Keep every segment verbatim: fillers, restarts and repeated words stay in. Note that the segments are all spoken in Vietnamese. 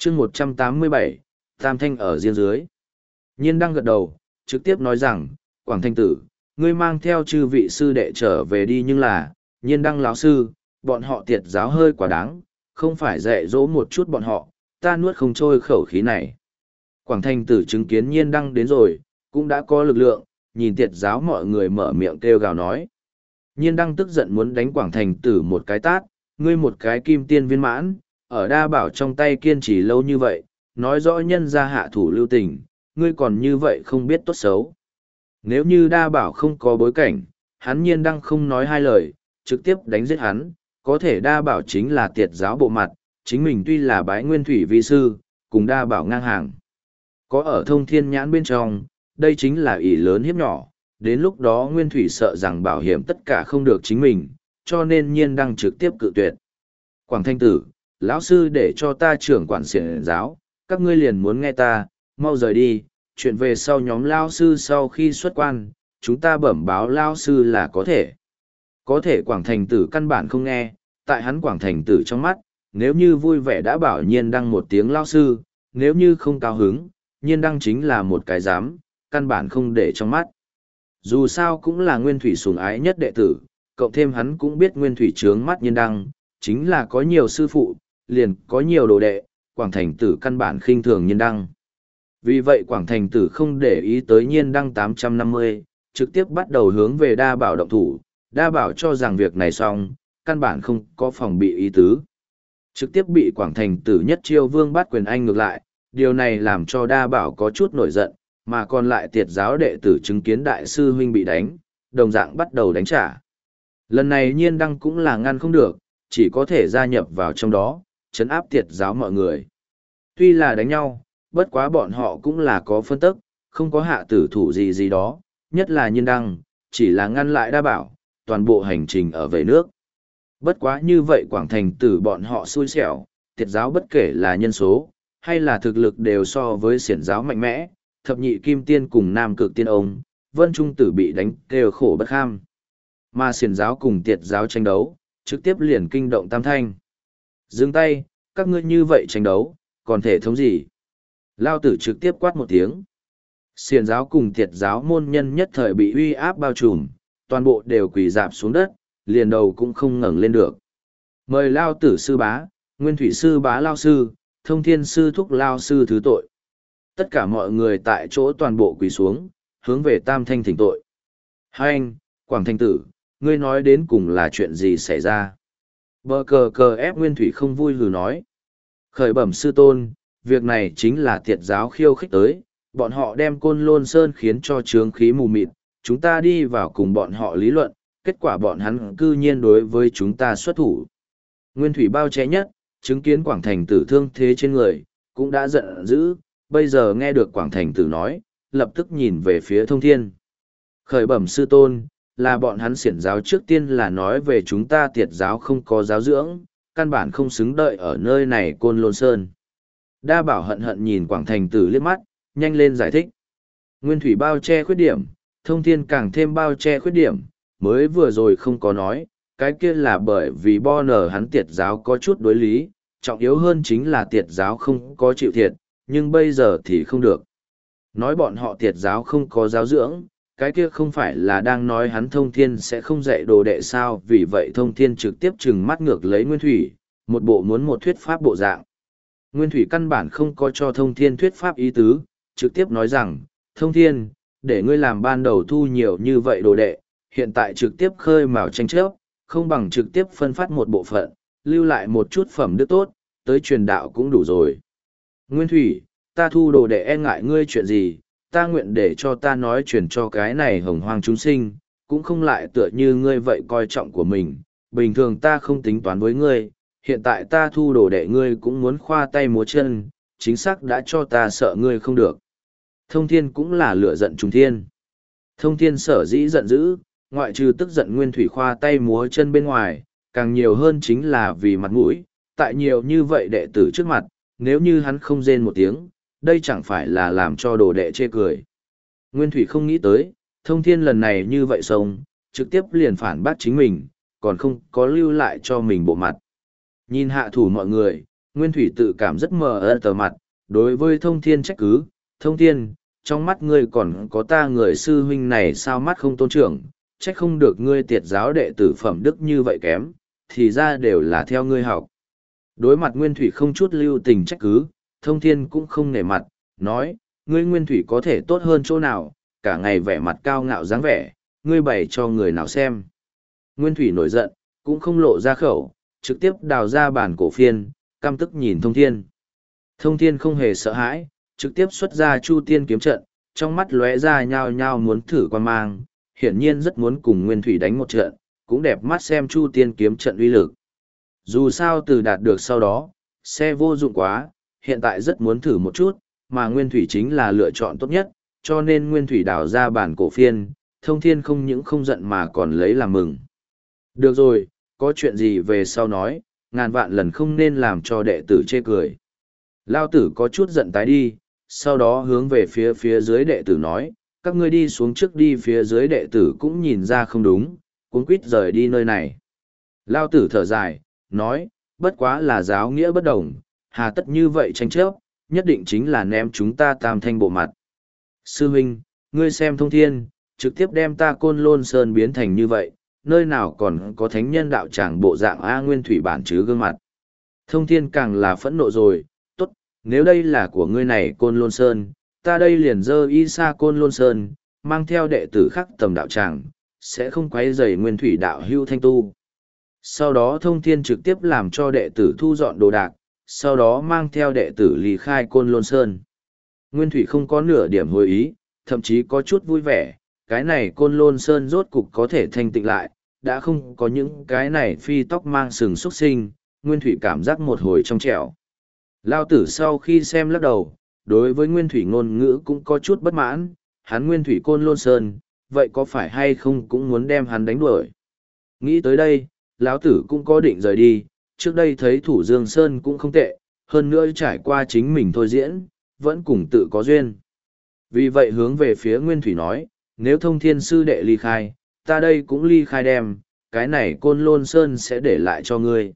chương một trăm tám mươi bảy, Tam Thanh ở riêng dưới. Nhiên Đăng gật đầu, trực tiếp nói rằng, Quảng Thanh tử, ngươi mang theo chư vị sư đệ trở về đi, nhưng là, Nhiên Đăng lão sư, bọn họ tiệt giáo hơi quá đáng, không phải dạy dỗ một chút bọn họ, ta nuốt không trôi khẩu khí này. Quảng Thanh tử chứng kiến Nhiên Đăng đến rồi, cũng đã có lực lượng, nhìn tiệt giáo mọi người mở miệng kêu gào nói. Nhiên Đăng tức giận muốn đánh Quảng Thanh tử một cái tát, ngươi một cái kim tiên viên mãn, ở đa bảo trong tay kiên trì lâu như vậy, nói rõ nhân ra hạ thủ lưu tình, ngươi còn như vậy không biết tốt xấu. Nếu như đa bảo không có bối cảnh, hắn Nhiên Đăng không nói hai lời, trực tiếp đánh giết hắn, có thể đa bảo chính là tiệt giáo bộ mặt, chính mình tuy là bái nguyên thủy vi sư, cùng đa bảo ngang hàng. Có ở thông thiên nhãn bên trong, đây chính là ỷ lớn hiếp nhỏ, đến lúc đó nguyên thủy sợ rằng bảo hiểm tất cả không được chính mình, cho nên Nhiên Đăng trực tiếp cự tuyệt. Quảng Thanh tử, lão sư để cho ta trưởng quản xiển giáo, các ngươi liền muốn nghe ta, mau rời đi, chuyện về sau nhóm lao sư sau khi xuất quan, chúng ta bẩm báo lao sư là có thể. Có thể Quảng Thành tử căn bản không nghe, tại hắn Quảng Thành tử trong mắt, nếu như vui vẻ đã bảo Nhiên Đăng một tiếng lao sư, nếu như không cao hứng, Nhiên Đăng chính là một cái dám, căn bản không để trong mắt. Dù sao cũng là nguyên thủy sủng ái nhất đệ tử, cộng thêm hắn cũng biết nguyên thủy trướng mắt Nhiên Đăng, chính là có nhiều sư phụ, liền có nhiều đồ đệ, Quảng Thành tử căn bản khinh thường Nhiên Đăng. Vì vậy Quảng Thành tử không để ý tới Nhiên Đăng tám trăm năm mươi, trực tiếp bắt đầu hướng về đa bảo động thủ, đa bảo cho rằng việc này xong, căn bản không có phòng bị ý tứ. Trực tiếp bị Quảng Thành tử nhất chiêu vương bắt quyền anh ngược lại, điều này làm cho đa bảo có chút nổi giận, mà còn lại tiệt giáo đệ tử chứng kiến đại sư huynh bị đánh, đồng dạng bắt đầu đánh trả. Lần này Nhiên Đăng cũng là ngăn không được, chỉ có thể gia nhập vào trong đó, chấn áp tiệt giáo mọi người. Tuy là đánh nhau, bất quá bọn họ cũng là có phân tức, không có hạ tử thủ gì gì đó, nhất là Nhiên Đăng, chỉ là ngăn lại đa bảo, toàn bộ hành trình ở về nước. Bất quá như vậy Quảng Thành tử bọn họ xui xẻo, tiệt giáo bất kể là nhân số, hay là thực lực đều so với xiển giáo mạnh mẽ, thập nhị kim tiên cùng nam cực tiên ông, vân trung tử bị đánh kêu khổ bất kham. Mà xiển giáo cùng tiệt giáo tranh đấu, trực tiếp liền kinh động tam thanh. Dừng tay, các ngươi như vậy tranh đấu, còn thể thống gì? Lao tử trực tiếp quát một tiếng. Xiển giáo cùng tiệt giáo môn nhân nhất thời bị uy áp bao trùm, toàn bộ đều quỳ dạp xuống đất, liền đầu cũng không ngẩng lên được. Mời Lao tử sư bá, nguyên thủy sư bá Lao sư, thông thiên sư thúc Lao sư thứ tội. Tất cả mọi người tại chỗ toàn bộ quỳ xuống, hướng về tam thanh thỉnh tội. Hai anh, Quảng Thanh tử, ngươi nói đến cùng là chuyện gì xảy ra? Bờ cờ cờ ép nguyên thủy không vui hừ nói. Khởi bẩm sư tôn, việc này chính là tiệt giáo khiêu khích tới, bọn họ đem côn lôn sơn khiến cho trướng khí mù mịt, chúng ta đi vào cùng bọn họ lý luận, kết quả bọn hắn cư nhiên đối với chúng ta xuất thủ. Nguyên thủy bao che nhất, chứng kiến Quảng Thành tử thương thế trên người, cũng đã giận dữ, bây giờ nghe được Quảng Thành tử nói, lập tức nhìn về phía thông thiên. Khởi bẩm sư tôn, là bọn hắn xiển giáo trước tiên là nói về chúng ta tiệt giáo không có giáo dưỡng, căn bản không xứng đợi ở nơi này côn lôn sơn. Đa bảo hận hận nhìn Quảng Thành tử liếc mắt, nhanh lên giải thích. Nguyên thủy bao che khuyết điểm, thông thiên càng thêm bao che khuyết điểm, mới vừa rồi không có nói, cái kia là bởi vì bo nở hắn tiệt giáo có chút đối lý, trọng yếu hơn chính là tiệt giáo không có chịu thiệt, nhưng bây giờ thì không được. Nói bọn họ tiệt giáo không có giáo dưỡng, cái kia không phải là đang nói hắn thông thiên sẽ không dạy đồ đệ sao, vì vậy thông thiên trực tiếp trừng mắt ngược lấy Nguyên thủy, một bộ muốn một thuyết pháp bộ dạng. Nguyên thủy căn bản không có cho thông thiên thuyết pháp ý tứ, trực tiếp nói rằng, thông thiên, để ngươi làm ban đầu thu nhiều như vậy đồ đệ, hiện tại trực tiếp khơi mào tranh chấp, không bằng trực tiếp phân phát một bộ phận, lưu lại một chút phẩm đức tốt, tới truyền đạo cũng đủ rồi. Nguyên thủy, ta thu đồ đệ e ngại ngươi chuyện gì, ta nguyện để cho ta nói truyền cho cái này hồng hoang chúng sinh, cũng không lại tựa như ngươi vậy coi trọng của mình, bình thường ta không tính toán với ngươi, hiện tại ta thu đồ đệ ngươi cũng muốn khoa tay múa chân, chính xác đã cho ta sợ ngươi không được. Thông thiên cũng là lửa giận trùng thiên. Thông thiên sở dĩ giận dữ, ngoại trừ tức giận Nguyên thủy khoa tay múa chân bên ngoài, càng nhiều hơn chính là vì mặt mũi, tại nhiều như vậy đệ tử trước mặt, nếu như hắn không rên một tiếng, đây chẳng phải là làm cho đồ đệ chê cười. Nguyên thủy không nghĩ tới, thông thiên lần này như vậy xong, trực tiếp liền phản bác chính mình, còn không có lưu lại cho mình bộ mặt. Nhìn hạ thủ mọi người, Nguyên Thủy tự cảm rất mờ ơ tờ mặt, đối với Thông Thiên trách cứ, Thông Thiên, trong mắt ngươi còn có ta người sư huynh này sao mắt không tôn trưởng, trách không được ngươi tiệt giáo đệ tử phẩm đức như vậy kém, thì ra đều là theo ngươi học. Đối mặt Nguyên Thủy không chút lưu tình trách cứ, Thông Thiên cũng không nể mặt, nói, ngươi Nguyên Thủy có thể tốt hơn chỗ nào, cả ngày vẻ mặt cao ngạo dáng vẻ, ngươi bày cho người nào xem. Nguyên Thủy nổi giận, cũng không lộ ra khẩu, trực tiếp đào ra bản cổ phiên, căm tức nhìn Thông Thiên. Thông Thiên không hề sợ hãi, trực tiếp xuất ra Chu Tiên kiếm trận, trong mắt lóe ra nhao nhao muốn thử quan mang, hiển nhiên rất muốn cùng Nguyên Thủy đánh một trận, cũng đẹp mắt xem Chu Tiên kiếm trận uy lực. Dù sao từ đạt được sau đó, xe vô dụng quá, hiện tại rất muốn thử một chút, mà Nguyên Thủy chính là lựa chọn tốt nhất, cho nên Nguyên Thủy đào ra bản cổ phiên, Thông Thiên không những không giận mà còn lấy làm mừng. Được rồi, có chuyện gì về sau nói, ngàn vạn lần không nên làm cho đệ tử chê cười. Lao tử có chút giận tái đi, sau đó hướng về phía phía dưới đệ tử nói, các ngươi đi xuống trước đi. Phía dưới đệ tử cũng nhìn ra không đúng, cuống quýt rời đi nơi này. Lao tử thở dài, nói, bất quá là giáo nghĩa bất đồng, hà tất như vậy tranh chấp, nhất định chính là ném chúng ta tam thanh bộ mặt. Sư huynh, ngươi xem Thông Thiên, trực tiếp đem ta Côn Lôn Sơn biến thành như vậy, nơi nào còn có thánh nhân đạo tràng bộ dạng A Nguyên Thủy bản chứ gương mặt. Thông Thiên càng là phẫn nộ rồi, tốt, nếu đây là của ngươi này Côn Lôn Sơn, ta đây liền dơ y sa Côn Lôn Sơn, mang theo đệ tử khác tầm đạo tràng, sẽ không quấy rầy Nguyên Thủy đạo hưu thanh tu. Sau đó Thông Thiên trực tiếp làm cho đệ tử thu dọn đồ đạc, sau đó mang theo đệ tử ly khai Côn Lôn Sơn. Nguyên Thủy không có nửa điểm hồi ý, thậm chí có chút vui vẻ, cái này Côn Lôn Sơn rốt cục có thể thanh tịnh lại, đã không có những cái này phi tóc mang sừng xuất sinh, Nguyên Thủy cảm giác một hồi trong trẻo. Lao tử sau khi xem lắc đầu, đối với Nguyên Thủy ngôn ngữ cũng có chút bất mãn, hắn Nguyên Thủy Côn Lôn Sơn, vậy có phải hay không cũng muốn đem hắn đánh đuổi. Nghĩ tới đây, lão tử cũng có định rời đi, trước đây thấy Thủ Dương Sơn cũng không tệ, hơn nữa trải qua chính mình thôi diễn, vẫn cùng tự có duyên. Vì vậy hướng về phía Nguyên Thủy nói, nếu Thông Thiên sư đệ ly khai, ta đây cũng ly khai đem, cái này Côn Lôn Sơn sẽ để lại cho ngươi.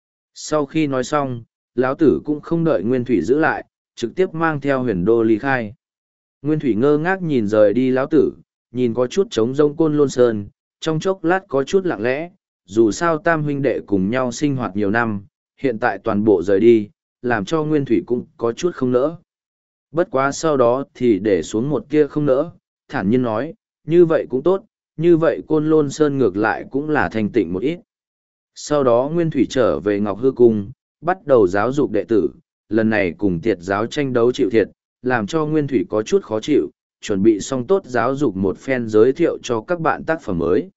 Sau khi nói xong, lão tử cũng không đợi Nguyên Thủy giữ lại, trực tiếp mang theo huyền đô ly khai. Nguyên Thủy ngơ ngác nhìn rời đi lão tử, nhìn có chút trống rông Côn Lôn Sơn, trong chốc lát có chút lặng lẽ, dù sao tam huynh đệ cùng nhau sinh hoạt nhiều năm, hiện tại toàn bộ rời đi, làm cho Nguyên Thủy cũng có chút không nỡ. Bất quá sau đó thì để xuống một kia không nỡ, thản nhiên nói, như vậy cũng tốt, như vậy Côn Lôn Sơn ngược lại cũng là thanh tịnh một ít. Sau đó Nguyên Thủy trở về Ngọc Hư Cung, bắt đầu giáo dục đệ tử, lần này cùng tiệt giáo tranh đấu chịu thiệt, làm cho Nguyên Thủy có chút khó chịu, chuẩn bị xong tốt giáo dục một phen giới thiệu cho các bạn tác phẩm mới.